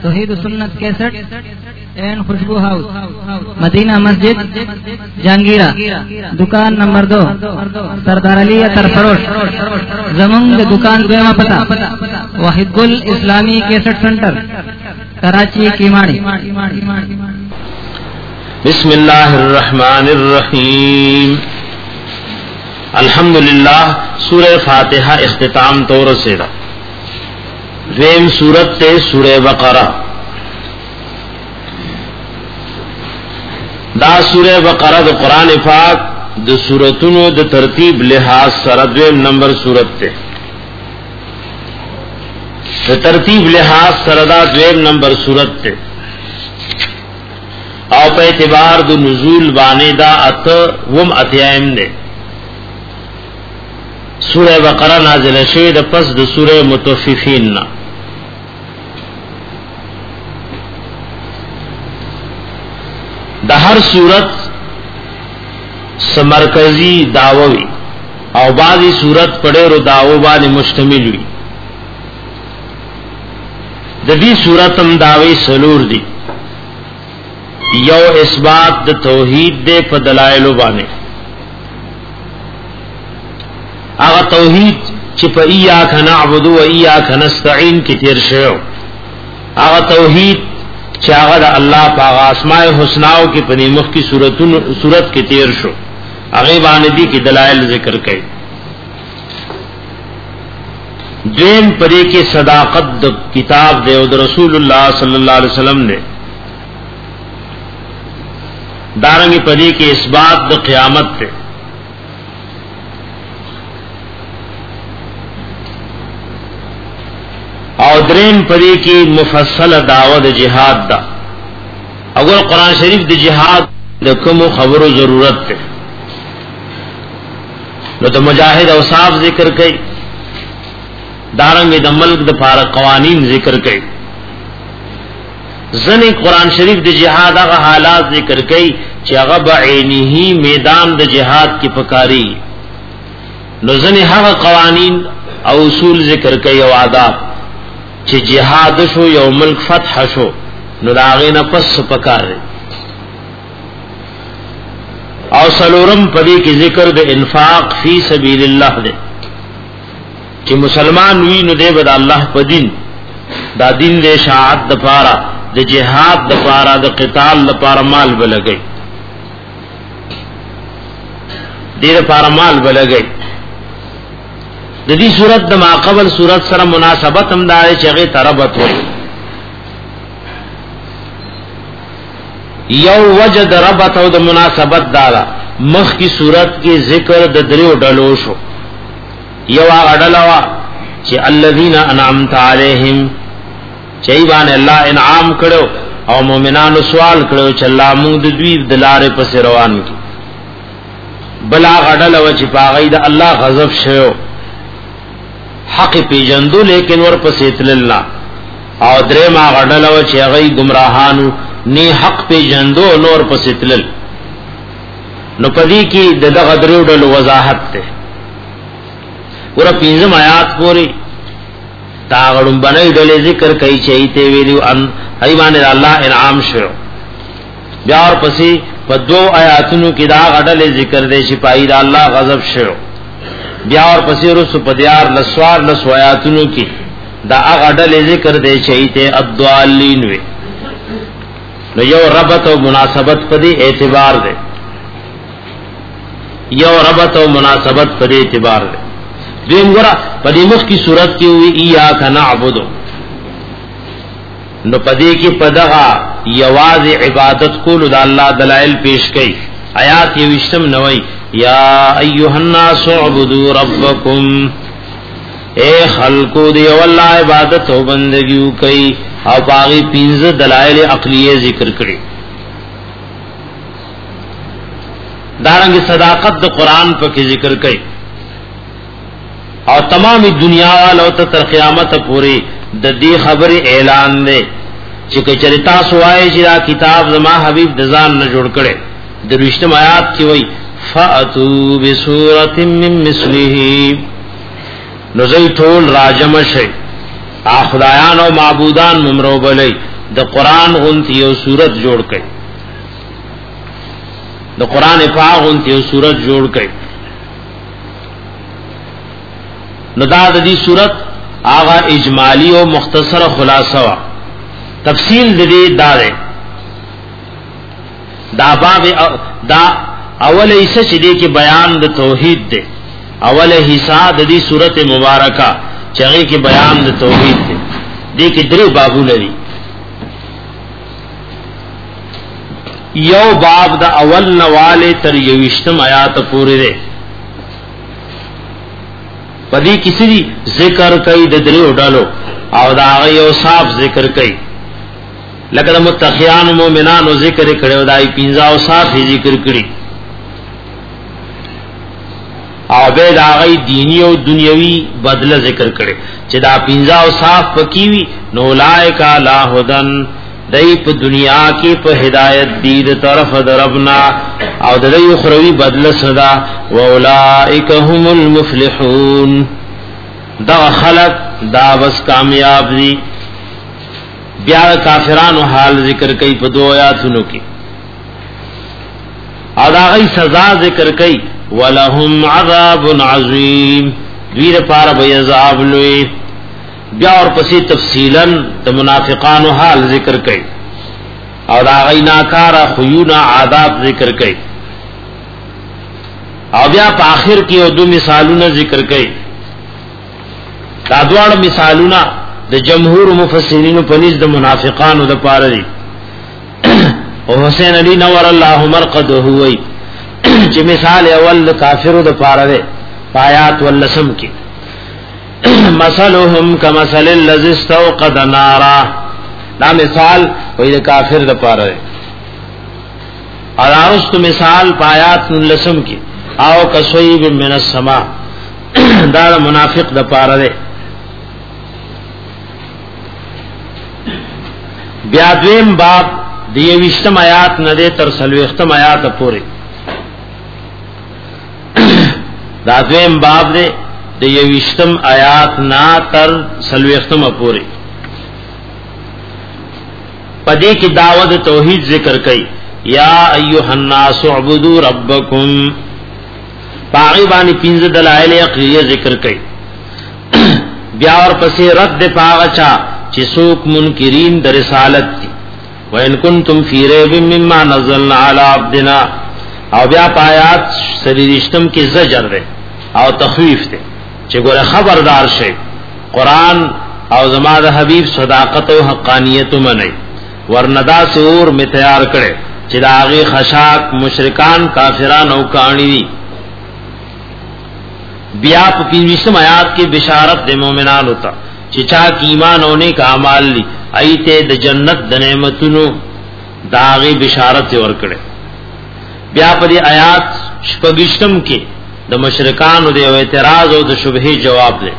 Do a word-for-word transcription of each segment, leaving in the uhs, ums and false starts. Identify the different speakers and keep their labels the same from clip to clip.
Speaker 1: Towhid Sunnat cassette and Khushboo house, Madina Masjid, Jahangira, दुकान number दो, सरदार अली तरफरोश। जमुंग दुकान द्वेमा पता वाहिदुल इस्लामी कैसेट सेंटर, कराची कीमाड़ी।
Speaker 2: बिस्मिल्लाहिर्रहमानिर्रहीम। अल्हम्दुलिल्लाह। सूरह फातिहा इख्तिताम तौर से वेम सूरत ते सूरह बकरा। दा सूरह बकरा द कुरान पाक द सूरतुनो द तरतीब लिहाज सरदवेम नंबर सूरत ते द तरतीब लिहाज सरदा द्वेम नंबर सूरत ते और पे एतबार द नुजूल बाने दा अत वम अत्यायम दे। सूरह बकरा नाज़िल शे द पस द सूरह मुतफ्फिफीन ना। द हर सूरत समरकजी दाववी और बाजी सूरत पड़े रो दावो बानी मुश्तमिल हुई। दी सूरत हम दावे सलूर दी। यो इस बात द तौहीद दे प दलाइलो बाने। आगा तौहीद छि प इय्याका नअबुदु व इय्याका नस्तईन की तेर शयो। आगा तौहीद चागद अल्लाह पाक आसमाए हुस्नाओ की पनी मुख की सूरतुन सूरत के तेर शो आगे बानदी की दलाइल जिक्र कई। जेम परे के सदाकत द किताब दे उद रसूलुल्लाह सल्लल्लाहु अलैहि वसल्लम ने दारंगी परे के इस बात द क़यामत थे। और द्रेम परी की मुफस्सल दावत जिहाद दा। अगर कुरान शरीफ द जिहाद द कम खबर जरूरत है न तो मुजाहिद औसाफ जिक्र कई, दारंग द मुल्क द पारा कवानीन जिक्र कई। जने कुरान शरीफ द जिहाद आगा हालात जिक्र कई चागा बाइनी ही मैदान द जिहाद की पकारी न जने हा कवानीन और उसूल जिक्र कई और आदाब चे जिहाद शो या मुल्क फतह शो नुदागे न पस पकार। और सलोरम पदी की जिक्र दे इन्फाक फी सबीलिल्लाह दे कि मुसलमान हुई नुदे बद अल्लाह पदीन दा दिन दे शाहाद द पारा द जिहाद द पारा द क़िताल द पारा माल बलगई दे द पारा माल बलगई। दी सूरत द माक़बल सूरत सर मुनासबत हमदारे चगे तरबत हो। यौ वजद रबत हो द मुनासबत दारा मख की सूरत के जिक्र द दरियो डलोश हो। यौ अडलवा चे अल्लज़ीना अनअमता अलैहिम चईबान अल्लाह इनाम करो और मोमिनान सवाल करो चल्ला मुंग द्वी दलारे पस रवान की बला अडलवा चे पागई द अल्लाह गजब शयो हक पीजंदो लेकिन वर पसेतलना और द्रेमा गडलव चेगई गुमराहानु ने हक पीजंदो नोर पसेतलल नुपदी की ददगदरुडल वजाहत थे पूरा पिंजम आयात पूरी तागड़ुम बनई डले जिक्र कई चईते वेलियो अन हईमाने अल्लाह इनाम शयो ब्यार पसी पदो आयातनु की दाग अडले जिक्र दे सिपाही दा अल्लाह गजब शयो ब्या और पसीर सुपदियार लसवार लसवायातुनु की दा अगडल जिक्र दे चईते अद्वालीन वे न यो रबत और मुनासबत पदी एतबार दे यो रबत और मुनासबत पदी एतबार दे। देम गोरा पदी मुख की सूरत की हुई इय्याका नअबुदु न पदी की पदगा यवाज इबादत को दा अल्लाह दलाइल पेश कई। आयात ये विश्तम नवई या अय्युहन्नासु अबुदू रब्बकुम ए खल्को दे अल्लाह इबादत हो बंदगी कई और बागी पिंज दलाइल अक्लिये जिक्र करी। दारंग सदाकत द कुरान पर की जिक्र कई और तमाम दुनिया वालों तर क़यामत पूरी ददी खबर ऐलान दे चिके चरिता सुवाए जिरा किताब जमा हबीब दजान न जोड़ करे दरिश्तम आयात की वही फ़अतू बिसूरतिम मिन मिस्लिही नज़ई ठोल राजम शै आ खुदायान और माबूदान मुमरो बलई د قران غونتی یو صورت جوړ کړي د قران پاک غونتی یو صورت جوړ کړي نو دا د دې صورت هغه اجمالی او مختصر خلاصه وا تفصیل د دې دا ده دا باب دا اول ایسه چې دې کې بیان د توحید ده اول حصہ د دې سورته مبارکه چې هغه کې بیان د توحید ده دې کې درې بابونه دي یو باب د اول نواله تر یوشتم آیات پورې ده پدې کسی ذکر کوي د درې ډالو او دا هغه یو صاحب ذکر کوي لکه د متقیان مومنانو ذکر کړو دای پنځه او صاحب ذکر کړي او به دا غي دینی او دنیوي بدله ذکر کړي چې دا پنځه او صاحب پکېوي نو لایک لا هدن دای په دنیا کې په هدایت دی د طرف دربنا او د دې اخروی بدله صدا و اولائک هم المفلحون دا خلق دا بس کامیاب دي بیا کافرانو حال ذکر کوي په دو آیاتونو کې او دا غي سزا ذکر کوي ولهم عذاب عظیم دوی لپاره به عذاب لوی بیا اور پسې تفصیلا د منافقانو حال ذکر کوي او دا غي ناکارا خيونا عذاب ذکر کوي او بیا په آخر کې او دو مثالونه ذکر کوي دا دوه مثالونه د جمهور مفسرین په نس د منافقانو د پاره دي او حسین علی نور الله مرقده وای چې مثال اول د کافرو د پاره ده آیات ولسم کې مثلهم کمثل الذی استوقد نارا دا مثال وای د کافر د پاره ده اور ارست مثال آیات ولسم کې او کسویب من السما دا منافق د پاره ده بیا دویم باب دیوشتم آیات نده تر سلویختم آیات پوری دا دویم باب ده دیوشتم آیات نا تر سلویختم پوری پدی کی دعوت توحید ذکر کئی یا ایوہ الناس اعبدو ربکم پاغیبانی پینز دلائل اقلیه ذکر کئی بیا اور پسی رد پاغچا چې څوک منکرین د رسالت دي وان کنتم فی ریب مما نزلنا علی عبدنا او بیا پایات سریشتم کې زجر ده او تخویف ده چې ګوره خبردار شئ قران او زما د حبیب صداقت او حقانیت منئ ورندا سے اور می تیار کړي چې داغه خشاک مشرکان کافران او کانی دي بیا په پنځم آیات کې بشارت د مؤمنانو ته چې چا کی ایمان ہونے کا اعمال لی ایته د جنت د نعمتونو داغه بشارت ورکړي بیا په دې آیات شپږشتم کې د مشرکانو د اعتراض او د شبهه جواب دی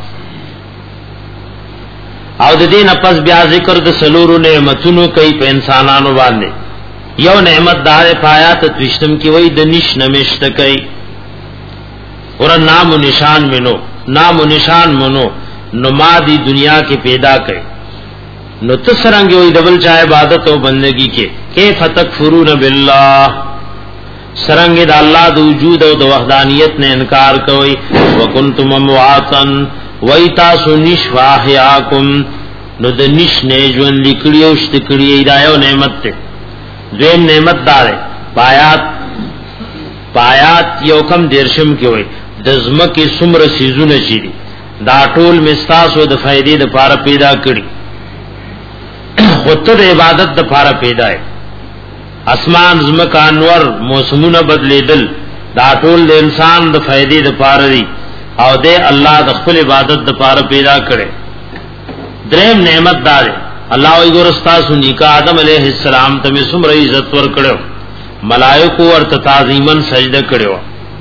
Speaker 2: او د دې نه پس بیا ذکر د سلورو نعمتونو کوي په انسانانو باندې یو نعمت دار آیات تشتم کې وای د نش نمشت کوي اور نام و نشان منو نام و نشان منو نو ما دی دنیا کے پیدا کئ نو تسرنگ وی دبل چاہے عبادت و بندگی کے کیف تکفرون باللہ سرنگ دا اللہ دا وجود و دا وحدانیت نے انکار کوئی وکنتم امواتا وی تاسو نشف آحیاکم نو دا نش نے جون لکڑی و شتکڑی ایدایو نعمت تے دویم نعمت دارے پایات پایات یو کم دیرشم کی وی دزمکی سمر سیزون چیدی دا ټول مستاسو د فائدې د پاره پیدا کړي خود د عبادت د پاره پیدا ہے اسمان زمکا انور موسمونه بدلیدل دا ټول د انسان د فائدې د پاره دي او د الله د خپل عبادت د پاره پیدا کړي دریم نعمت دار الله وی ګورستا سنی کا آدم علیہ السلام ته سمره عزت ور کړو ملائکه ورته تعظیمن سجده کړو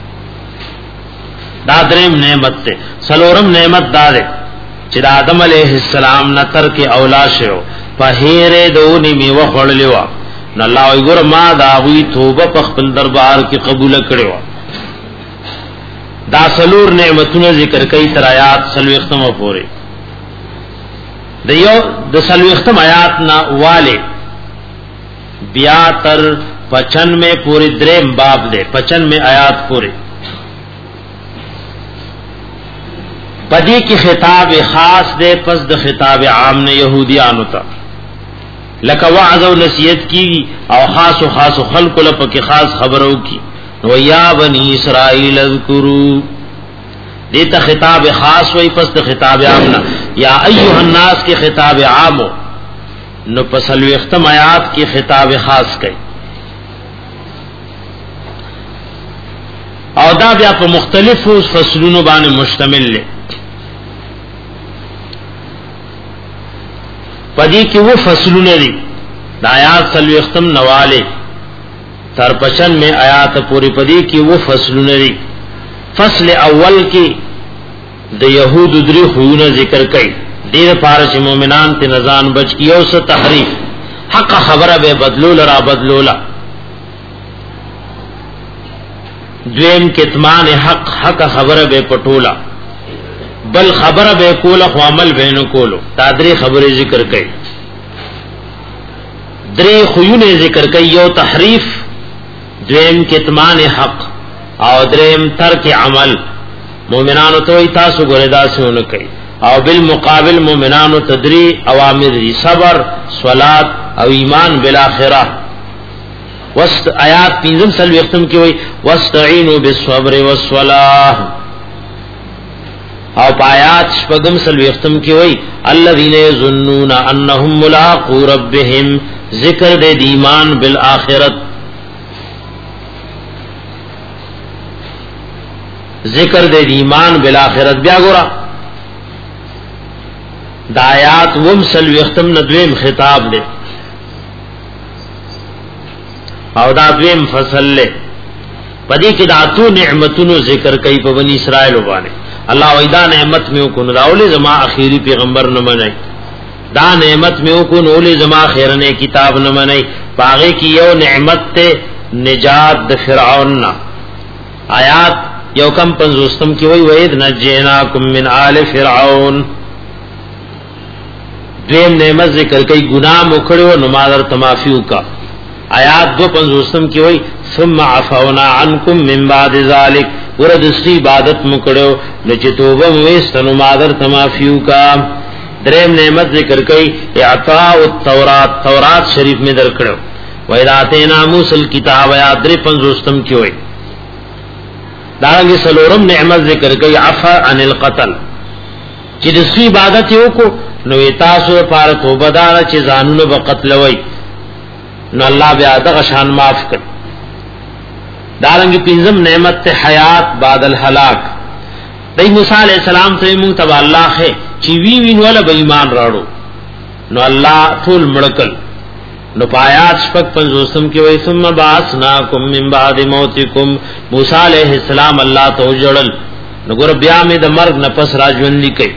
Speaker 2: دا دریم نعمت ته سلورم نعمت دار چې آدم علیہ السلام نتر کې اولاد شو په هیره دونی میوه خړلې و نو الله وی ګور ما دا وی توبه په خپل دربار کې قبول کړو دا سلور نعمتونه ذکر کوي تر آیات سلوختمه پورې د یو د سلوختم آیات نا والے بیا تر پچانوے پوری دریم باب دے پچانوے آیات پورے پدی کی خطاب خاص دے پس د خطاب عام نے یہودیانو تا لکه وعظ او نصیحت کی او خاص و خاص خلق لپک خاص خبرو کی و یا بنی اسرائیل اذکروا دیتا خطاب خاص وی پس د خطاب عام نا یا ایها الناس کے خطاب عام نو پسلو اختم آیات کی خطاب خاص کئی او دا بیا په مختلفو فصلونو باندې مشتمل لے پدی کی وہ فصلونه دي دا آیات سلو اختم نوالے تر پچن میں آیات پوری پدی کی وہ فصلونه دي فصل اول کی د یہود دری خوونه ذکر کئی دیر پارچ مومنان تی نزان بچ کیو سے تحریف حق خبر بے بدلولا را بدلولا دویم کتمان حق حق خبر بے پٹولا بل خبر بے کولا خو عمل بے نکولو تا دری خبر ذکر کئی دری خویون ذکر کئی یو تحریف دویم کتمان حق او دریم ترک عمل مومنانو تو تاسو گردا سے ان کئی او بالمقابل مومنانو تدری اوامر دی صبر صلات او ایمان بالآخرہ وست آیات پینزم سلوی اختم کی ہوئی واستعینوا بالصبر والصلاة او پایات شپگم سلوی اختم کی ہوئی الذین یظنون انہم ملاقو ربهم ذکر دے ایمان بالآخرت ذکر دے ایمان بالآخرت بیا گورا دا آیات وم سلوی اختم ندویم خطاب دے او دا دویم فصل لے پدی کی داتو نعمتونو ذکر کئی پا بنی اسرائیل بانے اللہ ویدہ نعمت میں اکن راولی زما اخیری پیغمبر نمانائی دا نعمت میں اکن اولی زما خیرنے کتاب نمانائی پاغے کی یو نعمت تے نجات دا فرعون نا آیات یو کم پنزوستم کی وی وید نجیناکم من آل فرعون دویم نعمت ذکر کئی گناہ مکڑو نمادر تمافیو کا آیات دو پنزوستم کی وی ثم عفونا عنکم من بعد ذالک ورد اسی عبادت مکڑو نچتوبہ مویستنو مادر تمافیو کا دریم نعمت ذکر کئی اعطاء التورات تورات شریف میں در کرو ویداتینا موسیٰ الکتاب آیات در پنزوستم کی وی دارنگی سلورم نعمت ذکر کئی عفا عن القتل چی دسکی عبادت یو کو نوی تاسو پار توبہ دارا چی زانون با قتلوی نو اللہ بیا دغه شان معاف کړ دارنګ پنځم نعمت ته حیات بعد الهلاك دای موسی علیہ السلام ته مونږ تبا الله ہے چې وی وین ولا به ایمان راړو نو الله ټول مړکل نو پایات شپک پنځوسم کې وای ثم باسناکم من بعد موتکم موسی علیہ السلام الله ته جوړل نو ګور بیا مې د مرګ نه پس راځوندې کړي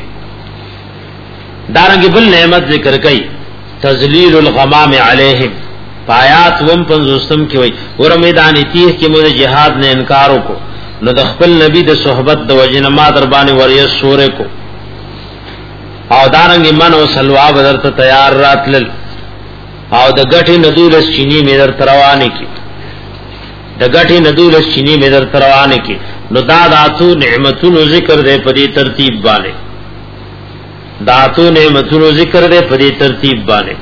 Speaker 2: دارنګ بل نعمت ذکر کړي تذلیل الغمام علیہم پایات وم پنځوستم کې وای ور میدان تیه کې مو جهاد نه انکار وکړو نو د خپل نبی د صحبت د وجنه ما در باندې وریا سورې کو او دارنګ من او سلوا بدر ته تیار راتل او د غټي ندولس چینی مې در تروانه کې د غټي ندولس چینی مې در تروانه کې نو دا داتو نعمتونو ذکر دې په دې ترتیب باندې داتو نعمتونو ذکر دې په دې ترتیب باندې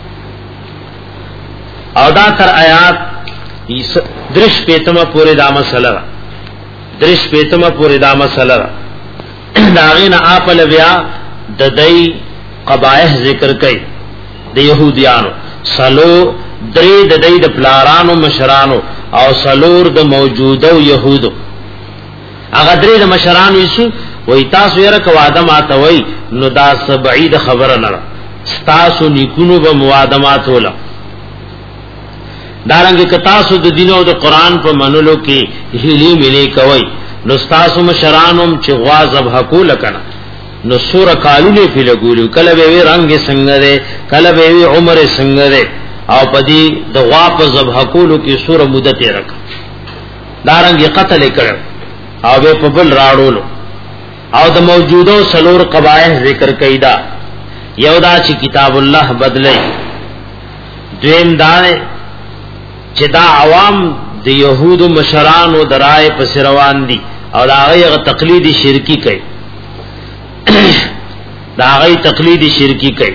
Speaker 2: او دا تر آیات درش پیتما پوری دا مسئلہ را درش پیتما پوری دا مسئلہ را داغین آپل بیا ددائی قبائح ذکر کئی دا یہودیانو سلو دری ددائی دا پلارانو مشرانو او سلور دا موجودو یہودو اگا دری دا مشرانو اسو وی تاسو یرک وادمات وی نو دا سبعید خبر نرا ستاسو نکونو با موادمات ہولا دارنګ کتاسو د دین او د قران په منلو کې هلي ملي کوي نو تاسو مشرانم چې غواظب حقول کنا نو سور کالونه په لګولو کله به رنگ څنګه ده کله به عمر څنګه ده او پدی د غوا په ذبح کولو کې سور مدته رک دارنګ قتل کړ او به په بل راړولو او د موجودو سلور قبایح ذکر کیدا یو دا چې کتاب الله بدلی، دویم دا چې دا عوام د يهودو مشرانو درای پس روان دي او دا هغه تقلیدی شرکی کوي، دا هغه تقلیدی شرکی کوي.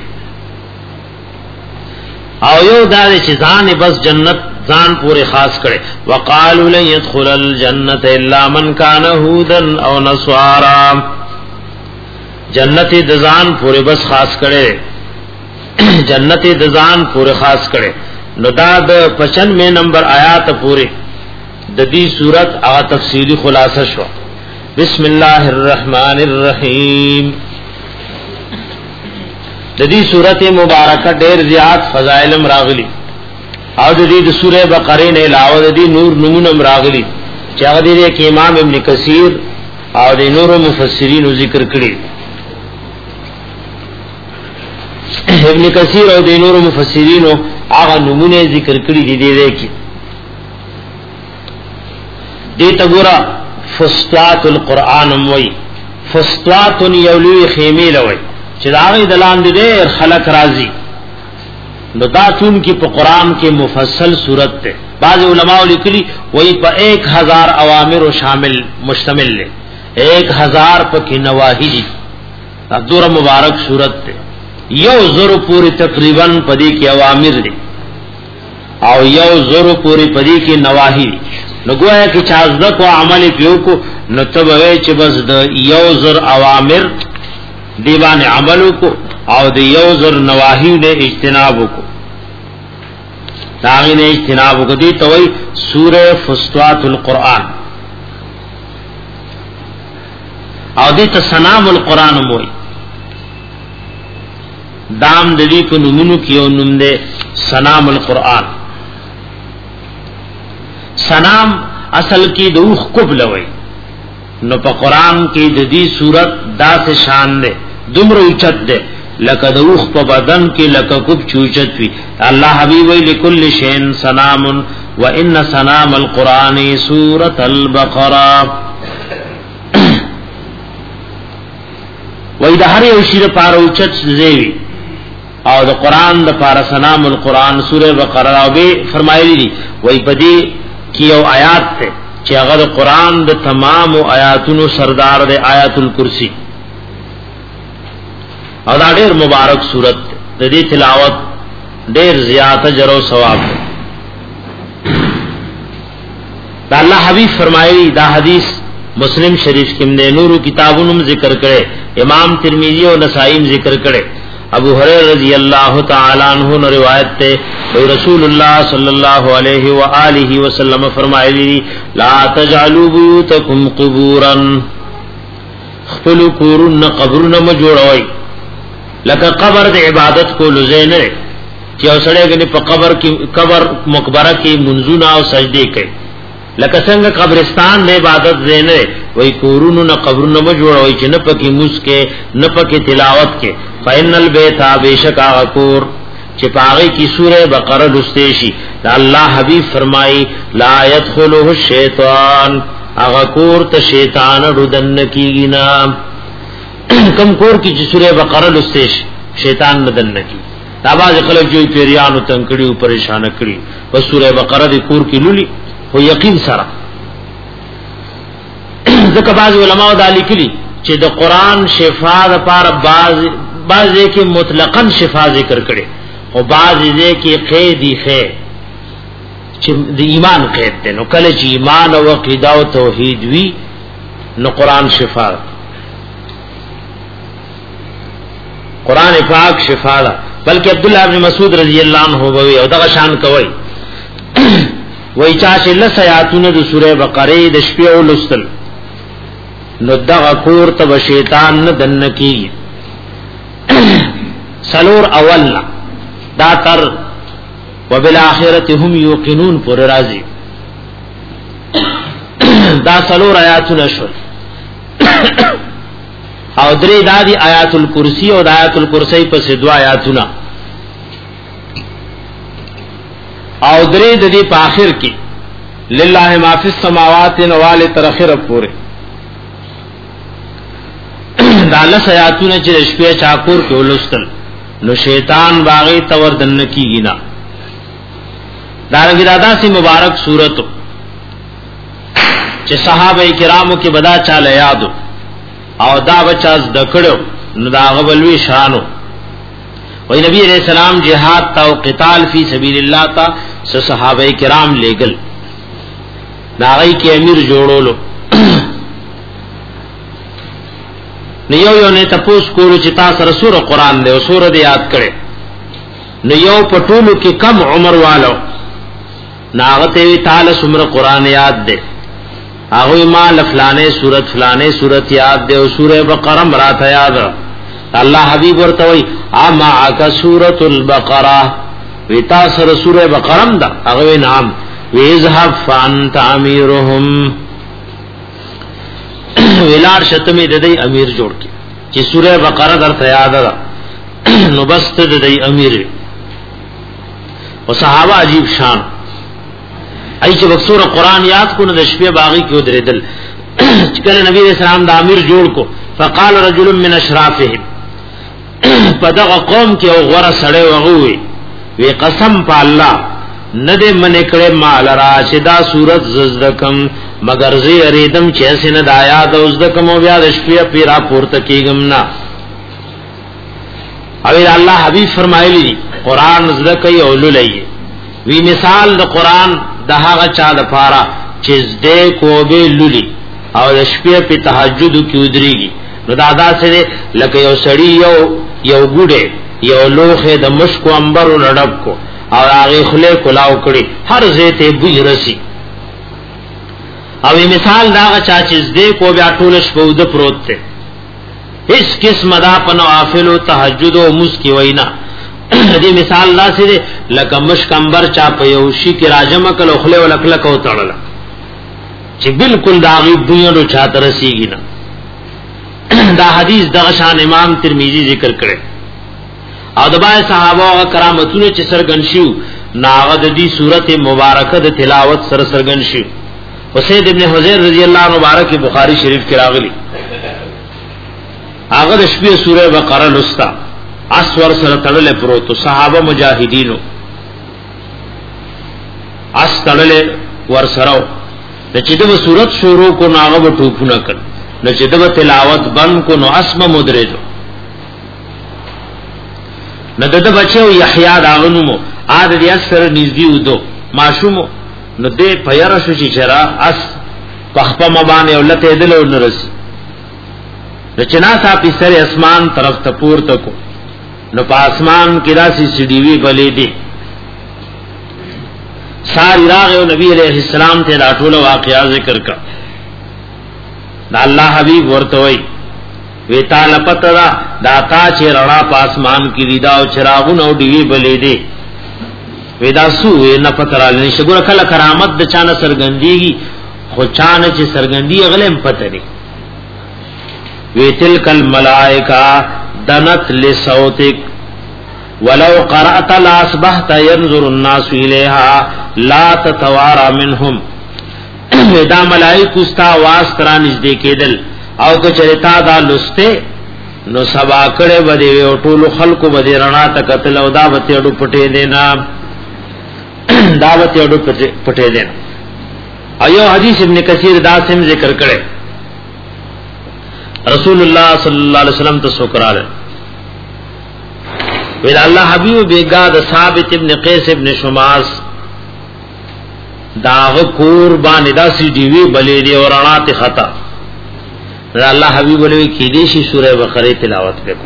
Speaker 2: او یو دا چې ځان بس جنت ځان پورې خاص کړي، وقالوا لن يدخل الجنه الا من كان هودا او نصارا، جنت د ځان پورې بس خاص کړي، جنت د ځان پورې خاص کړي. نو دا د پچانوے نمبر آیات پورې د دې صورت هغه تفصیلی خلاصه شو. بسم الله الرحمن الرحیم. د دې سورته مبارکه ډېر زیات فضائل راغلي او د دې د سوره بقره نه علاوه د دې نور نمونه راغلي چې هغه دې کې امام ابن کثیر او د نور مفسرین ذکر کړي. ابن کثیر او د نور مفسرین هغه نمونه ذکر کړي دي دې کې دې تګورا فستات القرآن موي، فستات یولوی خیمه لوي چې دا غي دلان دې خلق راضي. نو دا چون کی په قرآن کې مفصل صورت ته بعض علماء لیکلي وای په ایک ہزار اوامر شامل مشتمل له، ایک ہزار په کې نواهی دي. دغه مبارک صورت ته یو زرو پوری تقریبا پدې کې اوامر دي او یو زرو پوری پدې کې نواهی دي. نو گویا کہ چازدہ کو عمل پیو کو نتبوے چی بس دا یو زر اوامر دیوان عملو کو او دا یو زر نواہیو نے اجتنابو کو تاغی نے اجتنابو کو دی توئی سورہ فستوات القرآن او دی تسنام القرآن موئی دام دلی کو نمونو کیو نم دے سنام القرآن. سنام اصل کی دوخ کب لوئی نو پا قرآن کی ددی صورت دا سے شان دے دمر اوچت دے لکا دوخ پا بدن کی لکا کب چوچت وی. اللہ حبیبی لکل شین سنام و ان سنام القرآن سورت البقرہ وی دا ہر اوشیر پارا اوچت زیوی او دا قرآن دا پارا سنام القرآن سورہ بقرہ او بے فرمائی دی وی پدی کی او آیات تے چی اگر قرآن دا تمام آیاتونو سردار دے آیات الکرسی او دا دیر مبارک صورت تے دی تلاوت دیر زیادہ جرو ثواب دے. دا اللہ حبیب فرمائی دا حدیث مسلم شریف کم دے نورو کتابونم ذکر کرے، امام ترمذی و نسائیم ذکر کرے. ابو ہریرہ رضی اللہ تعالی عنہ نے روایت تے رسول اللہ صلی اللہ علیہ وآلہ وسلم فرمائے لا تجعلوا بیوتکم قبورا، خپل کورن قبرن مجوڑوئی لکه قبر د عبادت کو لزینه چې اوسړه غني په قبر کې قبر مقبره کې منځونه او سجدي کوي، لکه څنګه قبرستان د عبادت زینه وای کورونو نه قبرونو ما جوړوي چې نه پکې مسکه نه پکې تلاوت کې. فإن البيت بیشک غکور چې پاغي کی سوره بقره لسته شي دا الله حبیب فرمای لا يدخله الشیطان، هغه کور ته شیطان ردن کیږي نه. کم کور کی چې سوره بقره لسته شي شیطان ردن کی. دا باز خلک جو پیریانو تنکړي او پریشان کړي په سوره بقره د کور کې لولي او یقین سره. ځکه بعض علماء دا لیکلي چې د قران شفا لپاره بعض بعضی کې مطلقاً شفا ذکر کړي او بعضی کې قیدی خیر چې د ایمان قید ده. نو کله چې ایمان او عقیده او توحید وی نو قران شفا، قران پاک شفا ده. بلکہ عبداللہ ابن مسعود رضی اللہ عنہ وی او دغه شان کوي وای چا چې لسیاتونه د سوره بقره د شپې او لستل نو دغه کور ته شیطان نه دن کی. سلور اول دا تر وبالاخره هم یوقنون پر راضی دا سلور آیاتونه شو او درې دادی آیات الکرسی او آیات الکرسی پس دوا آیاتونه او درې د دې په اخر کې لله ما فی السماوات و تر اخر پورې دا لس آیاتونه چې شپې چاکور کې ولستل نو شیطان باغی تور دن کیږي نه. دارنګه دادا سی مبارک صورت چې صحابه کرامو کې بدا چاله یادو او دا بچا ذکرو نو دا غبلوی شانو. وی نبی علیہ السلام جہاد تا او قتال فی سبیل اللہ تا صحابہ کرام لےگل داغی کی امیر جوړولو. نو یو یو نے تپوس کولو چې تاسو رسول قرآن دے او سورۃ یاد کړي. نو یو پټولو کې کم عمر والو ناغته وی تعالی سمر قرآن یاد دے هغه ما لفلانه سورۃ فلانه سورۃ یاد دے او سورہ بقرہ مرات یاد. اللہ حبیب ورته وی اما کا سورۃ البقرہ ویتا سر سورہ بقرہ دا هغه نام ویذهب فانت امیرهم ویلار شتمی د دې امیر جوړ کی چې سورہ بقرہ درته یاد ده نو بس ته د دې امیر او صحابه عجیب شان ای چې وکسور قرآن یاد کو نو د شپې باغی کې ودرېدل چې کله نبی رسول الله د امیر جوړ کو فقال رجل من اشرافهم پدغه قوم کې او غره سړی وغوي وی قسم په الله نه دې من کړه مال را چې دا صورت ززدکم مگر زی اریدم چې سن د آیات او زدکم او بیا د شپې پیرا پورته کېګم نه. او الله حبیب فرمایلی قرآن زدکې او لولې وی مثال د قرآن د هغه چا د پاره چې زده کو به لولي او د شپې په تهجد کې ودرېږي. نو دادا سره لکه یو سړی یو یو ګوډه یو لوخه د مشکو انبرو لړب کو او هغه خله کلاو کړي هر زیته بوی رسی. او مثال دا چا چې دې کو بیا ټول شپه د پروت ته هیڅ قسم دا په نوافل او تهجد او مس کی وینا. دې مثال لا سره لکه مشک انبر چا په یو شي کې راجم کلو خله ولکل کو تړل چې بالکل دا غي بویړو چا ترسیږي نه. دا حدیث د شان امام ترمذی ذکر کړي او د بای صحابه او کرامتونو چې سرګنشیو ناغد دی صورت مبارکه د تلاوت سر سرګنشیو. وسید ابن حذیر رضی اللہ عنہ مبارک بخاری شریف کې راغلی هغه د شپې سوره بقره لستا اسور سره تړلې پروت صحابه مجاهدینو اس تړلې ور سره د چې د صورت شروع کو ناغه ټوپونه کړ نو چې د تلاوت بند کو نو اسم مدرجو نو د بچو یحیی داغنمو ا د دې سره نږدې ودو ماشومو نو دې پیرا شو چې چرا اس پخپه مبانه ولته دلو نرسي نو چنا صاحب سره اسمان طرف ته پورته کو نو په اسمان کې راسي سړي وی بلې دي ساری راغه نبی علیہ السلام ته راټول واقعا ذکر کا دا الله حبیب ورته وی وی تعالی پتہ دا تا چې رڼا په اسمان کې لیدا او چراغونه او دیوی بلې دي ودا سو نه پتہ را لنی شګور کله کرامت د چانه سرګندېږي خو چانه چې سرګندې غلم پتہ نه وی تلک الملائکہ دنت لصوتک ولو قرأت لاصبحت ينظر الناس إليها لا تتوارى منهم. دا ملائکه استا आवाज ترا نږدې کېدل او که چرتا دا لسته نو سبا کړه بده او ټول خلکو بده رڼا ته قتل او دا وته اډو پټې دینا دا وته اډو پټې دینا. ایو حدیث ابن کثیر دا سم ذکر کړي رسول الله صلی الله علیه وسلم ته سوکراله ویل الله حبیب بیگا د ثابت ابن قیس ابن شماس داغ قربان داسی دیوی بلی دی اور رڼات خطا الله حبیب ولوی کی دی شی سورہ بقرہ تلاوت وکړو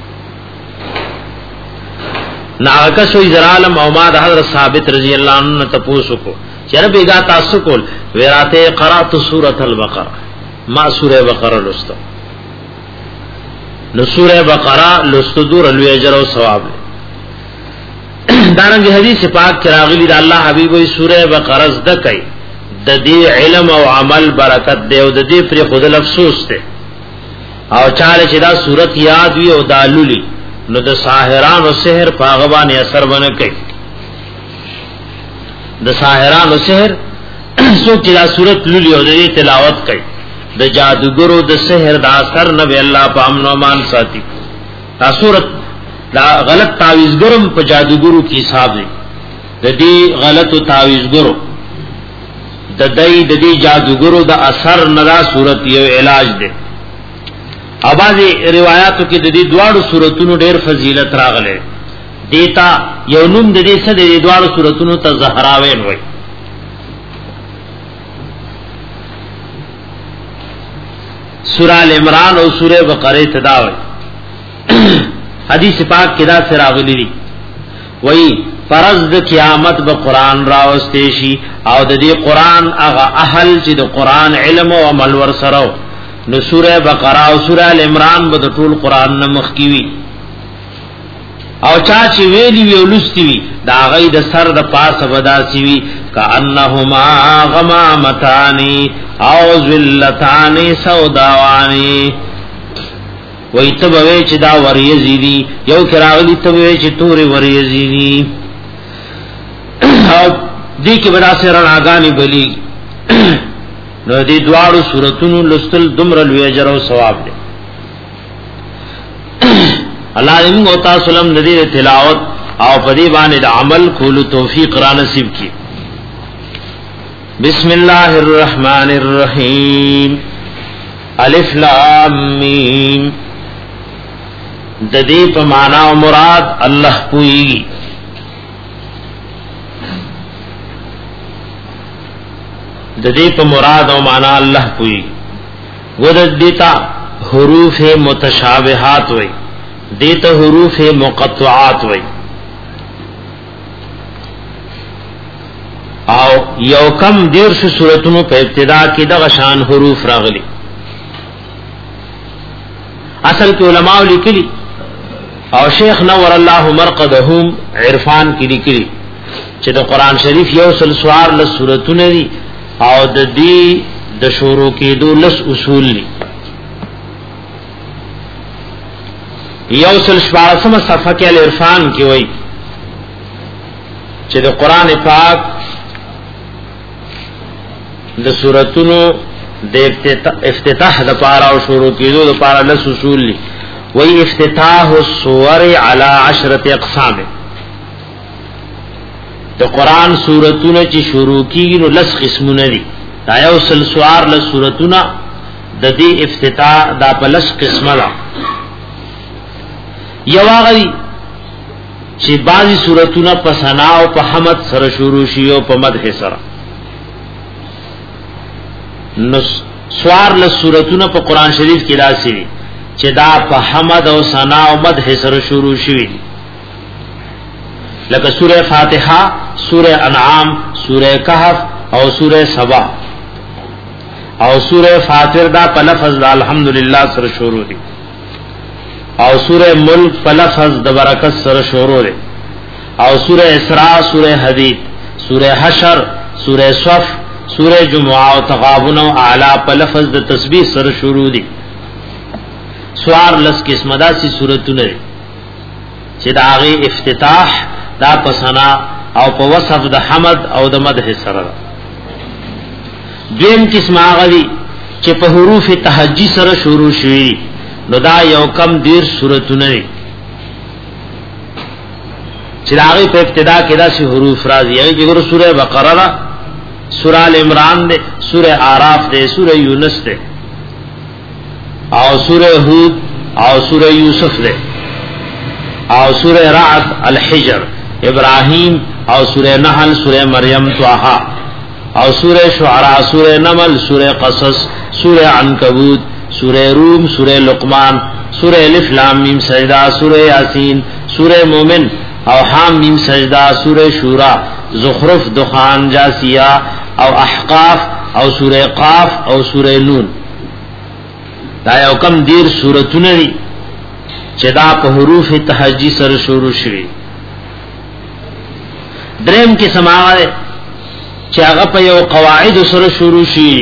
Speaker 2: ناکه سو ازرالم او ما د حضرت ثابت رضی اللہ عنہ تپوسو کو چر بیگا تاسو کول وراته قرات سورۃ البقرہ ما سورہ بقرہ لستو نو سورہ بقرہ لستو دور الوی اجر او ثواب دارنګ حدیث پاک کې راغلی د الله حبیب وی سورہ بقرہ زده کوي د دې علم او عمل برکت دی او د دې پر خود افسوس دی او چاله چې دا صورت یاد وی او دالولی نو د ساحران او سحر پاغبان اثر ونه کوي د ساحران او سحر څوک چې دا صورت لولي او د تلاوت کوي د جادوګرو د سحر د اثر نه وی الله په امن او مان ساتي دا صورت دا غلط تعویذګرم په جادوګرو کې حساب دی د دې غلط تعویذګرو د دای د دې جادوګرو د اثر ندا صورت یو علاج دی. اوبازي روایتو کې د دې دواړو صورتونو ډېر فضیلت راغله. دیتا یو نوم د دې څه د دې دواړو صورتونو ته زهراوین وای. سورہ ال عمران او سورہ بقرہ تداوی حدیث پاک کې دا سره راغلی دی وای فرض د قیامت به قران راوستي شي او د دې قران هغه اهل چې د قران علم او عمل ور سره نو سورہ بقرہ او سورہ ال عمران به د ټول قران نه مخکیوي او چا چې ویلی وی ولستی وی دا غي د سر د پاسه بداسي وی کانهما غمامتانی او ذلتانی سوداوانی وای ته به چې دا وریزيدي یو کراغلی ته به چې تورې وریزيدي او دې کې بدا سره راغانی بلی نو دې دواړو سوراتونو لستل دمر لوی اجر او ثواب دي. الله دې موږ تاسو سلام دې تلاوت او په دې باندې د عمل کولو توفیق را نصیب کړي. بسم الله الرحمن الرحیم الف لام میم. د دې په معنا او مراد الله پوي. د دې په مراد او معنا الله پوي. ورته دیتا حروف متشابهات وای دیتا حروف مقطعات وای او یو کم دیر شو سورتونو په ابتدا کې د غشان حروف راغلي. اصل کې علماء لیکلي او شیخ نور الله مرقدهم عرفان کې لیکلي چې د قران شریف یو سل سوار له سورتونه دي او د دې د شروع کېدو لس اصول دي. یو سل شپارسمه صفحه کې العرفان کې وایي چې د قران پاک د سورتونو د افتتاح د پارا او شروع کېدو د پارا لس اصول دي. وی افتتاح السور علی عشرة اقسام. د قران سورتونه چې شروع کیږي نو لس قسمونه دي. دا یو سلسوار لس سورتونه د دې افتتاح دا په لس قسمه ده. یو هغه چې بعضی سورتونه په ثنا او په حمد سره شروع شي او په مدح سره. نو سوار له سورتونه په قران شریف کې راځي چې دا په حمد او ثنا او مدح سره شروع شوي لکه سوره فاتحه، سوره انعام، سوره کهف او سوره سبا او سوره فاطر دا په لفظ د الحمدلله سره شروع دي او سوره ملک په لفظ د برکت سره شروع دي او سوره اسراء، سوره حدید، سوره حشر، سوره صف، سوره جمعہ او تغابن او اعلی په لفظ د تسبیح سره شروع دي. سوار لس قسمه داسي سورتونه چې دا غي افتتاح دا پسنا او په وصف د حمد او د مدح سره. دیم قسمه غلي چې په حروف تهجی سره شروع شوي نو دا یو کم دیر سورتونه چې دا غي په ابتدا کې داسي حروف راځي. یعنی چې ګور سوره بقره، سورہ ال عمران دے، سورہ اعراف دے، سورہ یونس دے او سورہ ہود او سورہ یوسف دے او سورہ رعد، الحجر، ابراہیم او سورہ نحل، سورہ مریم، طه او سورہ شعراء، سورہ نمل، سورہ قصص، سورہ عنکبوت، سورہ روم، سورہ لقمان، سورہ الف لام میم سجدہ، سورہ یاسین، سورہ مومن او حام میم سجدہ، سورہ شورا، زخرف، دخان، جاسیہ او احقاف او سورہ قاف او سورہ نون. دا یو کم دیر سورتونه دي چې دا په حروف تهجی سره شروع شوي. دریم کې سماوه چې هغه په یو قواعد سره شروع شي.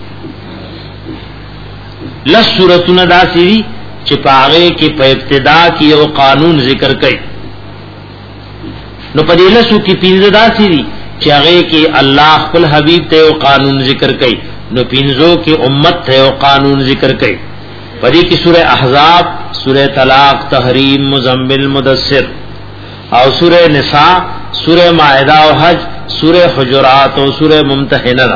Speaker 2: لس سورتونه داسې دي چې په هغه کې په ابتدا کې یو قانون ذکر کړي. نو په دې لسو کې پنځه داسې دي چې هغه کې الله خپل حبيب ته یو قانون ذکر کړي. نو پنځو کې امت ته یو قانون ذکر کړي. په دې کې سورہ احزاب، سورہ طلاق تحریم مزمل مدثر او سورہ نساء سورہ مائدہ او حج سورہ حجرات او سورہ ممتحنہ.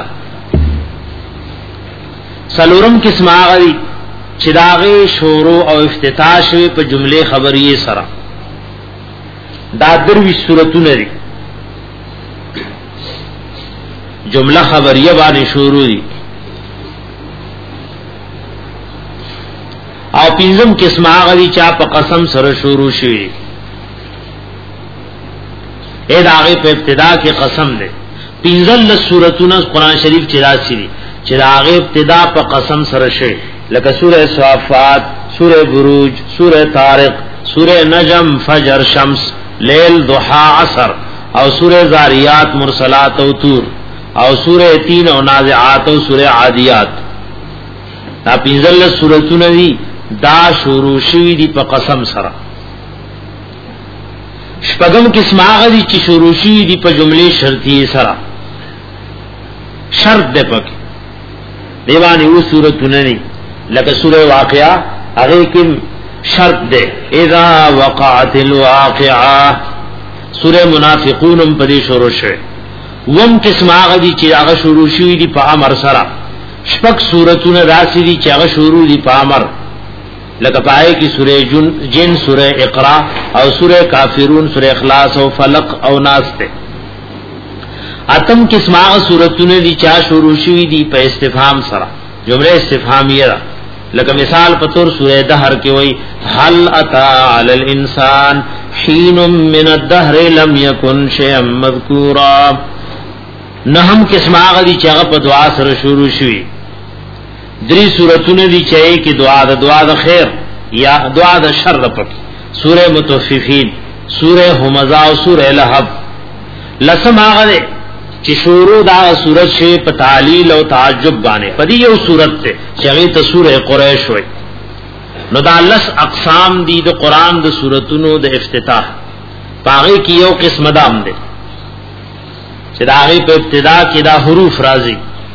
Speaker 2: سلورم قسم آغی چداغی شروع او افتتاح شوی په جمله خبریه سره دا دروی سورتون دی جمله خبریه باندې شروع دی. او پنځم قسم آغی چا په قسم سره شروع شوی اې داغه په ابتدا کې قسم دی. پنځل سورتون قرآن شریف چدا سری چې داغه ابتدا په قسم سره شي لکه سورہ صافات سورہ بروج سورہ طارق سورہ نجم فجر شمس لیل ضحا عصر او سورہ زاریات مرسلات او طور او سورہ تین او نازعات او سورہ عادیات. دا پنځل سورتونه دي دا شروع شوی دي په قسم سره. شپږم قسم هغه دي چې شروع شوی دي په جمله شرطیه سره شرط ده پک دیوانی او سورتونه دي لکه سورہ واقعہ هغه کې شرط ده اذا وقعت الواقعه. سورہ منافقون هم پدې شروع شوه. وم قسم هغه دي چې هغه شروع شوی دي په امر سره. شپږ سورتونه راسي دي چې هغه شروع دي په امر لکه پای کې سورہ جن جن سورہ اقرا او سورہ کافرون سورہ اخلاص او فلق او ناس ته. اتم قسم هغه سورتونه دي چې شروع شوی دي په استفهام سره جمله استفهامیه لکه مثال په تور سورہ دهر کې وای هل اتا علی الانسان حين من الدهر لم يكن شيئا مذكورا. نهم قسم هغه دي چې هغه په دعا سره شروع شوی. درې سورتونه دي چې کې دعا د دعا د خیر یا دعا د شر پکې سورہ متوففین سورہ همزه او سورہ لهب. لسم هغه چې شروع دا سورت شی په تعلیل او تعجب باندې پدې یو سورت ته چې هغه ته سورہ قریش وای. نو دا لس اقسام دي د قران د سوراتونو د افتتاح. پاغه کې یو قسم دام دي چې دا هغه په ابتدا کې دا حروف راځي.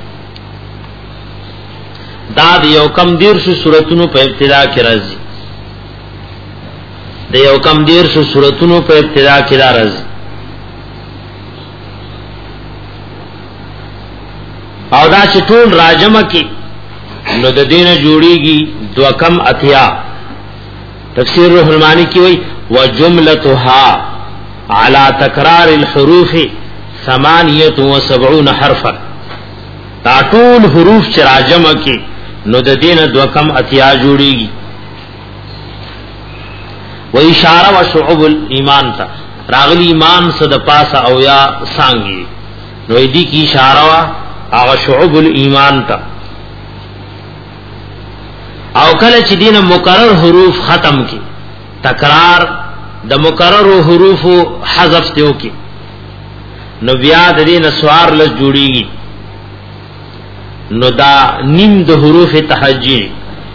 Speaker 2: دا د یو کم دیر شو سوراتونو په ابتدا کې راځي. د یو کم دیر شو سوراتونو په ابتدا کې راځي. او دا چې ټول راجمه کې نو د دینه جوړیږي دو کم اتیا. تفسیر روح المانی کی وای وجملتها على تکرار الحروف ثمانیه و سبعون حرفا. دا ټول حروف چې راجمه کې نو د دینه دو کم اتیا جوړیږي. و اشاره و شعب الایمان تا راغلی ایمان صد پاسه او یا سانګي نو دې کی اشاره وا هغه شعب الایمان تا. او کله چې دینه مکرر حروف ختم کی تکرار د مکرر حروف حذف دیو کی نو بیا د دینه سوار لږ جوړیږي. نو دا نیم د حروف تهجی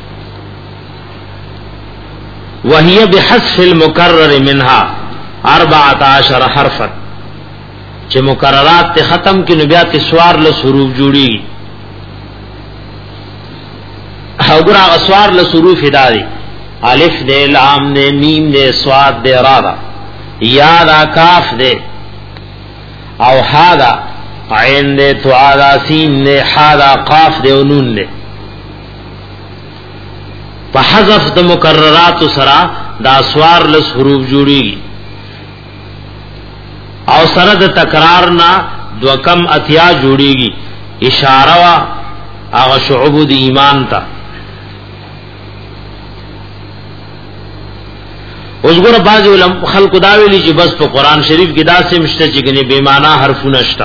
Speaker 2: وهي بحذف المكرر منها اربعة عشر حرفا. چې مکررات ته ختم کې نو بیا ته سوار له حروف جوړي. وګوره اسوار له حروف هداري الف دې لام دې میم دې صاد دې را دا یا دا کاف دې او ها دا عین دې تو دا سین دې ها دا قاف دې او نون دې. په حذف د مکررات سره دا اسوار له حروف جوړي او سره د تکرار نه دو کم اتیا جوړيږي. اشاره وا هغه شعب د ایمان ته. اوس ګور باز علماء خلق دا ویلي چې بس په قران شریف کې دا سم شته چې کني بے معنا حرفونه شته.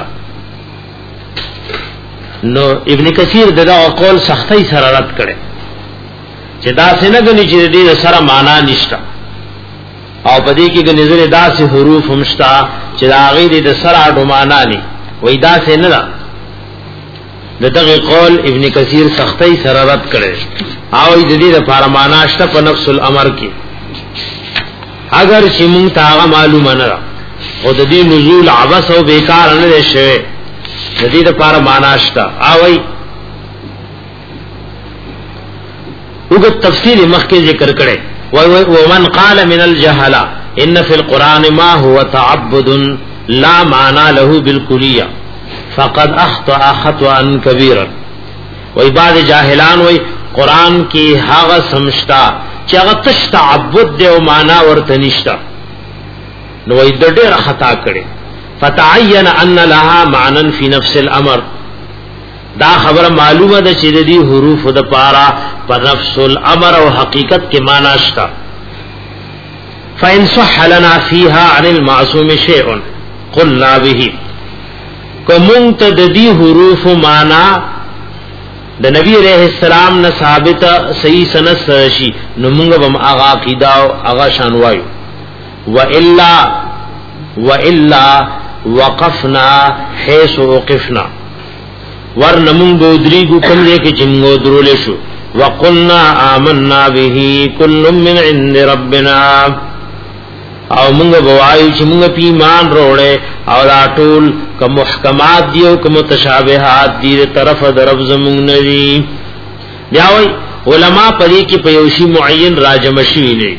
Speaker 2: نو ابن کثیر دغه قول سختي سره رد کړي چې دا څنګه غني چې دې سره معنا نشته. او پدې کې د نظر داسې حروف همشتا چې دا غیر د سره اډو معنا نه وای دا څه نه ده. دغه قول ابن کثیر سختي سره رد کړي او د دې لپاره معنا شته په نفس الامر کې. اگر چې مونږ ته معلومه نه او د دې نزول عبث او بیکار نه شي د دې لپاره معنا شته. او وای وګ تفصیل مخکې ذکر کړي ومن قال من الجهل ان في القران ما هو تعبد لا معنى له بالکلیہ فقد اخطا خطأ كبيرا. وای بعض جاهلان وای قران کې هغه سمشتا چې هغه تش تعبد دی او معنا ورته نشتا، نو وای د ډېر خطا کړي. فتعين ان لها معنى في نفس الامر، دا خبر معلومه ده چې د دې حروف د پارا په نفس الامر او حقیقت کې معنا شتا. فإن صح لنا فيها عن المعصوم شيء قلنا به، کوم ته د دې حروف معنا د نبی علیہ السلام نه ثابت صحیح سند شي نو موږ هم هغه عقیده او هغه شان وایو. والا والا وقفنا حيث وقفنا، ورنمون بودریگو کم دے کے چنگو درولے شو. وقلنا آمنا به کل من عند ربنا، او منگا بوائیو چی منگا پی ایمان روڑے او لا طول کم محکمات دیو کم متشابہات دی طرف درب زمونگ ندی. بیاوی علماء پدی کی پیوشی معین راجمشوی لے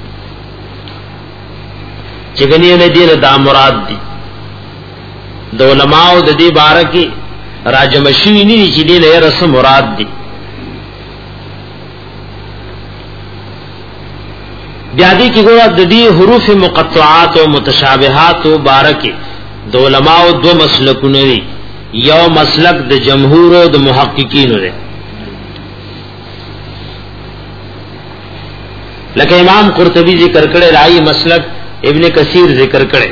Speaker 2: چگنی ندی دا مراد دی دا علماء دا دی بارکی راجمشوی نی چی دی لے رسم مراد دی. بیادی کی گویا د دې حروف مقطعات او متشابهات مبارکه د علماء دو مسلکونه دي. یو مسلک د جمهور او د محققین دی، لکه امام قرطبی ذکر کړي، رائی مسلک ابن کثیر ذکر کړي.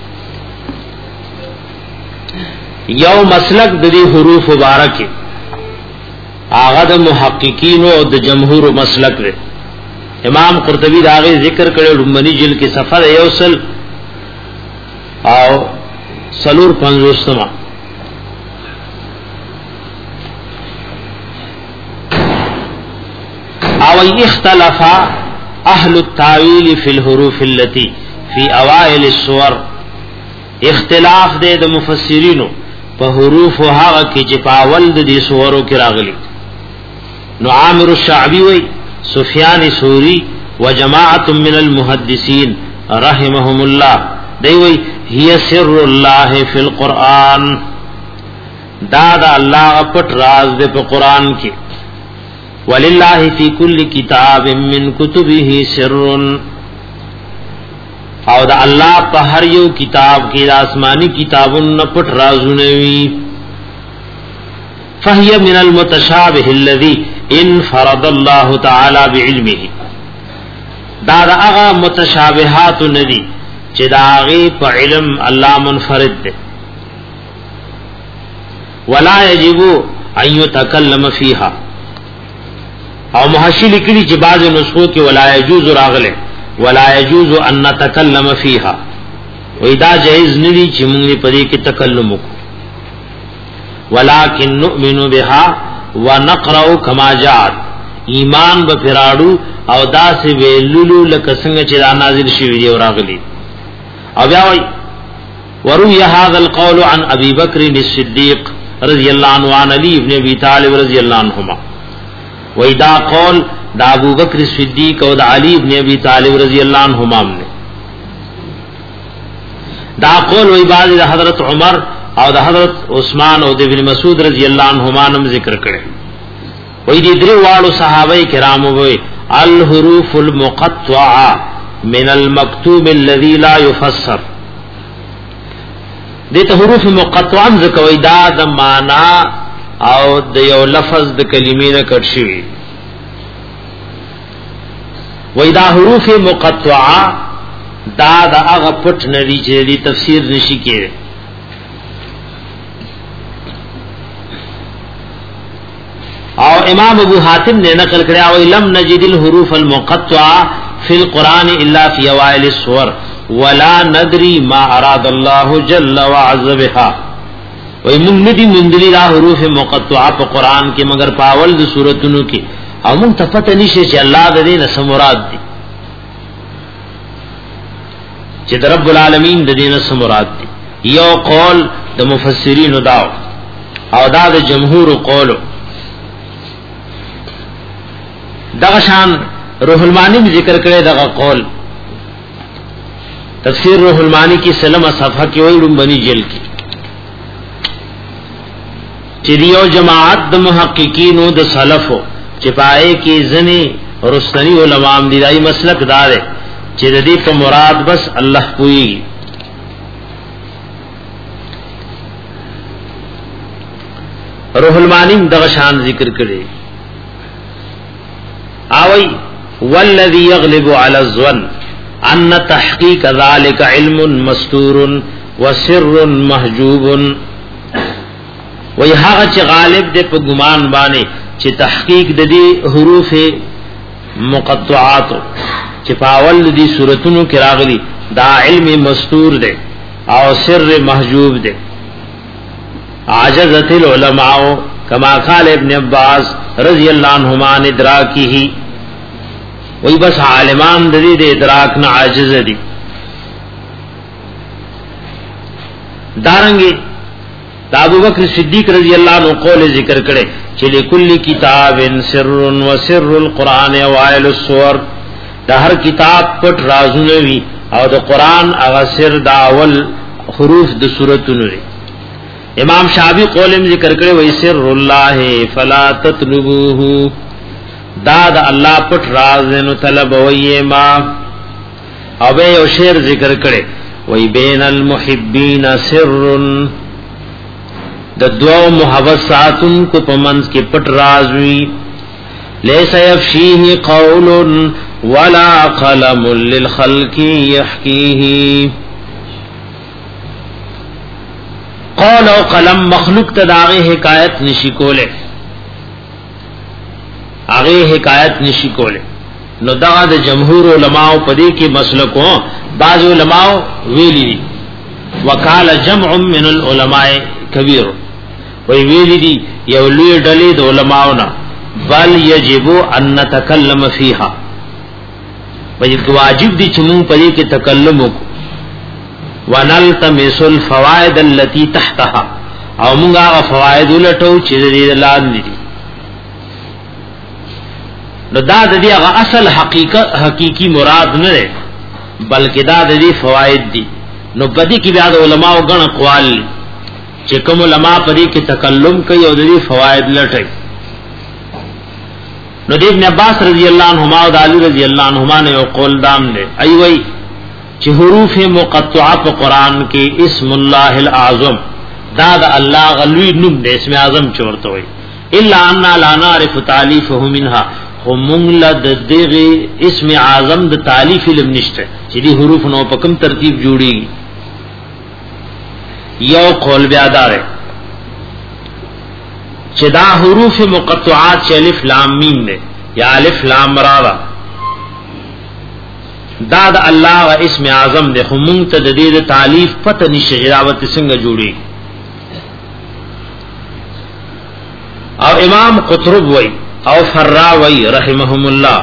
Speaker 2: یو مسلک د دې حروف مبارکه هغه د محققین او د جمهور مسلک دی. امام قرطبی داغه ذکر کړي لومبني جلد کې صفحه یوصل او سلور پنځوستمه. او اختلف اهل التاويل في الحروف التي في اوائل السور، اختلاف دې د مفسرینو په حروف هغه کې چې په اول د دې سورو کې راغلي. نو عامر الشعبی وی، سفیان ثوری و جماعت من المحدثین رحمهم الله دیوی هي سر الله فی القرآن، دا دا اللہ پٹ راز دے پا قرآن کی. وللہ فی کل کتاب من کتبه سر، او دا اللہ پا ہر یو کتاب کی دا آسمانی کتابن پٹ رازنوی. فہی من المتشابہ الذی انفرد اللہ تعالی بعلمه، دا دا اغا متشابہات ندی چی دا اغی پا علم اللہ منفرد دے. ولا یجب ان یتکلم فیہا، او محشی لکلی چی بعض نسخوں کی ولا یجوز راغلے ولا یجوز ان نتکلم فیہا، ویدا جائز ندی چی منگی پدی کی تکلم کو. ولکن نؤمن بها ونقرأ كما جاءت، ایمان بفراڑو او دا سے ویلولو لکسنگ چدا نازل شوی دی وراغلی. او بیاوی وروی هذا القول عن ابی بکر الصدیق رضی اللہ عنہ وعن علی ابن ابی طالب رضی اللہ عنہما، ویدا قول دا ابو بکر الصدیق او دا علی ابن ابی طالب رضی اللہ عنہما نے. دا قول وی بعض دا حضرت عمر او دا حضرت عثمان او دا ابن مسعود رضی اللہ عنہما نم ذکر کرے. وی دی دری والو صحابہ کرام وی الحروف المقطعہ من المکتوب الذی لا یفسر، دیتا حروف مقطعہ ذکوی دا دا مانا او دا یو لفظ دا کلمین کٹ شوی. وی دا حروف مقطعہ دا دا اغا پٹ ندی چی دی تفسیر نشی کی. او امام ابو حاتم نے نقل کریا و لم نجد الحروف المقطعہ فی القرآن الا فی اوائل السور ولا ندری ما اراد اللہ جل وعز بها، و من ندی مندلی دا حروف مقطعہ پا قرآن کے مگر پاول دا سورتنو کی، او من تفتہ نشے چی اللہ دا دین سمراد دی، چی دا رب العالمین دا دین سمراد دی. یو قول دا مفسرین داو او دا دا جمهور قولو. دغشان روح المانی ذکر کړي دغه قول تفسیر روح المانی کی سلمہ صفحہ کې وایي لومبني جیل کې چې دیو جماعت د محققینو د سلفو چې پای کې ځنی رستنی علماء دي دای مسلک دار چې د دې په مراد بس الله کوي. روح المانی دغه شان ذکر کړي اوي والذي يغلب على الظن ان تحقيق ذلك علم مستور وسر محجوب. وی هغه چې غالب دی په ګمان باندې چې تحقیق د دې حروف مقطعات چې په اول دي سوراتونو کې راغلي دا علم مستور دی او سر محجوب دی. عجزت العلماء كما قال ابن عباس رضی اللہ عنہما عن ادراکه. وی بس عالمان د دې د ادراک نه عاجز دي. دارنګي دا ابو بکر صدیق رضی اللہ عنہ قول ذکر کړي چې لكل کتاب سر وسر القرآن اوائل السور. دا هر کتاب پټ رازونه وي او د قرآن هغه سر دا اول حروف د سوراتونو لري. امام شافعی قولم ذکر کړي وای سر الله فلا تطلبوه. دا د الله پټ راز نو طلب وای ما. او به یو شعر ذکر کړي وای بین المحبین سر د دوو محبت ساتون کو پمنس کې پټ راز وی. لیس یفشیه قول ولا قلم للخلق یحکیه. قول او قلم مخلوق ته داغه حکایت نشی کوله هغه حکایت نشی کوله. نو دا د جمهور علماء په دې کې مسلکو بعض علماء ویلي وکاله جمع من العلماء کبیر وی ویلی دی یو لوی ډلې د علماونا بل یجب ان نتکلم فیها. وی واجب دی چې موږ په دې کې تکلم وکړو. ونلتمس الفوائد التي تحتها او موږ هغه فواید ولټو چې دې لاندې دي. نو دا د دې هغه اصل حقیقت حقيقي مراد نه ده بلکې دا د دې فواید دي. نو بدی کې بیا د علماو غن اقوال چې کوم علما په دې کې تکلم کوي او د دې فواید لټي. نو د ابن عباس رضی الله عنهما او د علی رضی الله عنهما نه یو قول دام دي ای وای چې حروف مقطعه په قران کې اسم الله الاعظم دا د الله غلوی نوم د اسم اعظم چورته وي الا ان لا نعرف تعلیفه منها. هم لد دغه اسم اعظم د تعلیف علم نشته چې دي حروف نو په کوم ترتیب جوړي. یو قول بیا دار چې دا حروف مقطعات چې الف لام میم نه یا الف لام را دا د الله و اسم اعظم ده. خو مونږ ته د دې د تعلیف پته نشي غراوت څنګه جوړي. او امام قطرب وای او فراوی رحمهم الله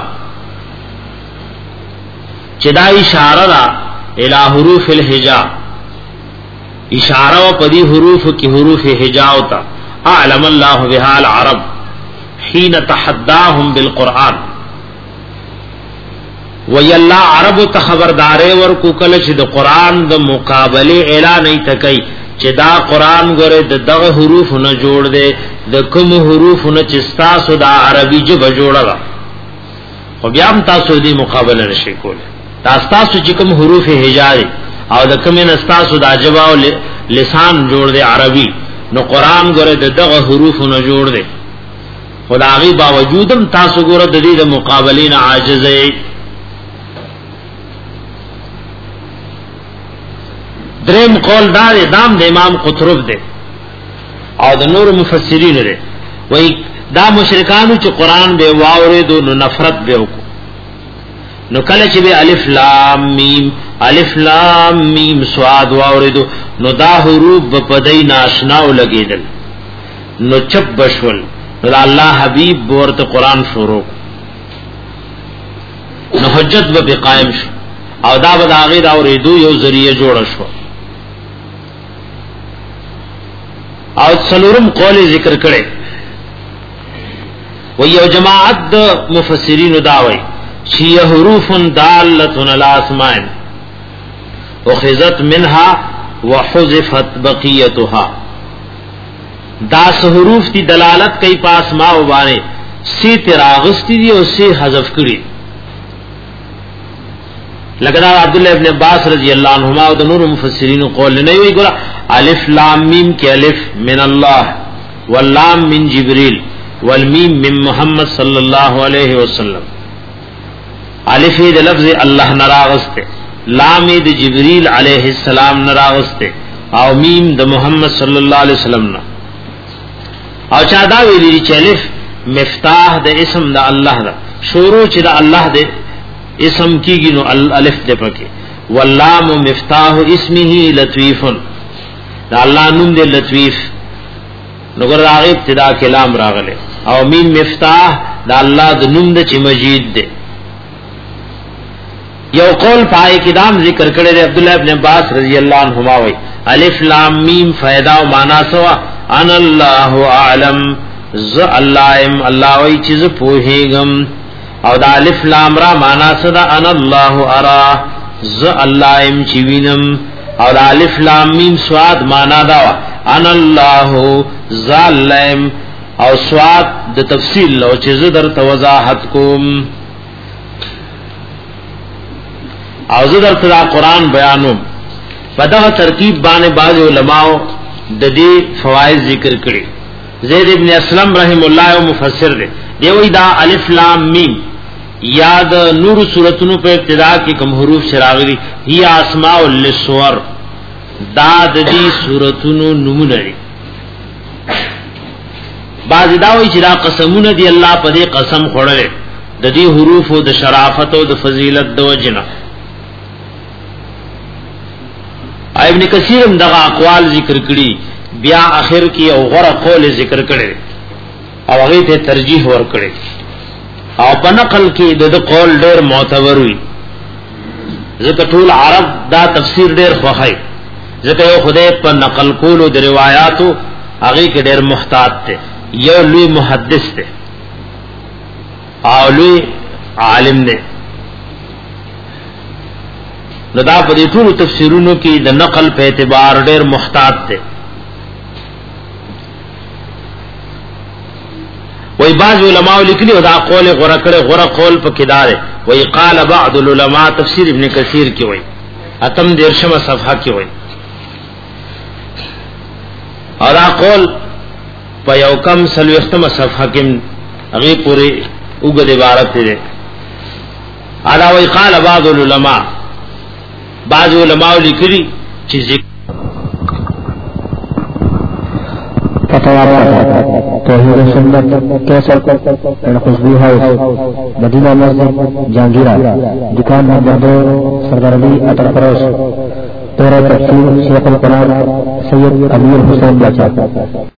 Speaker 2: چې دا اشاره ده الی حروف الهجاء. اشاره و پدی حروف کی حروف هجاء ہوتا اعلم الله بها العرب حين تحداهم بالقران. وی اللہ عرب ته خبردارې ورکو کله چې د قران د مقابله اعلان نه تکي چې دا قران غره د دغه حروف نه جوړ دی د کوم حروف نه چې تاسو د عربي جبه جوړه خو بیا هم تاسو دې مقابله نشئ کولای. تاسو چې کوم حروف هجاء او د کوم نه تاسو د جبه او لسان جوړ دی عربي نو قران غره د دغه حروف نه جوړ دی. خدای باوجودم تاسو غره د دې د مقابله نه عاجز یې. دریم قول دار دام د امام قطرب ده او د نور مفسرین ده. وای دا مشرکانو چې قران به واورېدو نو نفرت به وکړو. نو کله چې به الف لام میم الف لام میم صاد واورېدو نو دا حروف په دای ناشنا ولګیدل نو چپ بشول. نو الله حبیب ورته قران شروع نو حجت به قائم شو او دا به هغه دا اورېدو یو ذریعہ جوړ شو. او څلورم قول ذکر کړي و یو جماعت د مفسرین دا وایي چی حروف دالتن الاسمائن اخذت منها وحذفت بقیتها داس حروف تی دلالت کئی پاس ماو بانے سی تراغستی دی اور سی حذف کری لگنا عبداللہ ابن عباس رضی اللہ عنہما و نور مفسرین قول نہیں ہوئی گولا الف لام میم کے الف من اللہ واللام من جبریل والمیم من محمد صلی اللہ علیہ وسلم الف د لفظ اللہ نراغستے لام د جبریل علیہ السلام نراغستے او میم د محمد صلی اللہ علیہ وسلم نا او چادا ویلی چې الف مفتاح د اسم د الله دا شروع چې د الله د اسم کیږي نو الف د پکې واللام مفتاح اسمه لطیف دا الله نوم د لطیف نو ګر راغب ابتدا کلام راغله او میم مفتاح دا الله د نوم د چې مجید ده یو قول پای کدام ذکر کړی دی عبد الله ابن عباس رضی اللہ عنہما وی الف لام میم فائدہ و معنی سوا ان اللہ اعلم ز اللہم اللہ وی چیز پوہیگم او دا الف لام را معنی صدا ان اللہ ارا ز اللہم چیوینم او دا الف لام میم سواد معنی دا ان اللہ ز اللہم او سواد دا تفصیل لو چیز در توضاحت کوم او زدر تدا قرآن بیانوم بدغ ترکیب بانے بعض علماء ددی فوائد ذکر کرے زید ابن اسلم رحم اللہ و مفسر دے دیوئی دا الف لام میم یاد نور صورتنو پہ ابتدا کی کم حروف شراغلی ہی اسماء للصور دا ددی صورتنو نمونری بعض داوئی چرا قسمون دی اللہ پا دی قسم خوڑلے ددی حروف و دا شرافت و دا فضیلت دا وجنہ ابن کثیر دغه اقوال ذکر کړي بیا اخر کې او غره قول ذکر کړي او هغه ته ترجیح ور کړي او په نقل کې د قول ډېر معتبر وي ځکه ټول عرب دا تفسیر ډېر خوښي ځکه یو خدای په نقل کولو د روایتو هغه کې ډېر محتاط دي یو لوی محدث دی او لوی عالم دی لدا په دې ټول تفسیرونو کې د نقل په اعتبار ډېر محتاط دي وای بعض علماء لیکلي او دا قول غره کړه غره قول په کې دار وای قال بعض العلماء تفسیر ابن کثیر کې وای اتم دیرشمه صفحه کې وای او دا قول په یو کم سلوختمه صفحه کې هغه پوری وګړي عبارت دي ادا وای قال بعض العلماء بعض علماء لکلی چی ذکر
Speaker 3: فتوار توحید سنت کیسر خوشبو ہاؤس مدینہ مسجد جہانگیرہ دکان نمبر دو سردار علی عطر فروش تورہ تفسیر شیخ القرآن سید امیر حسین بچہ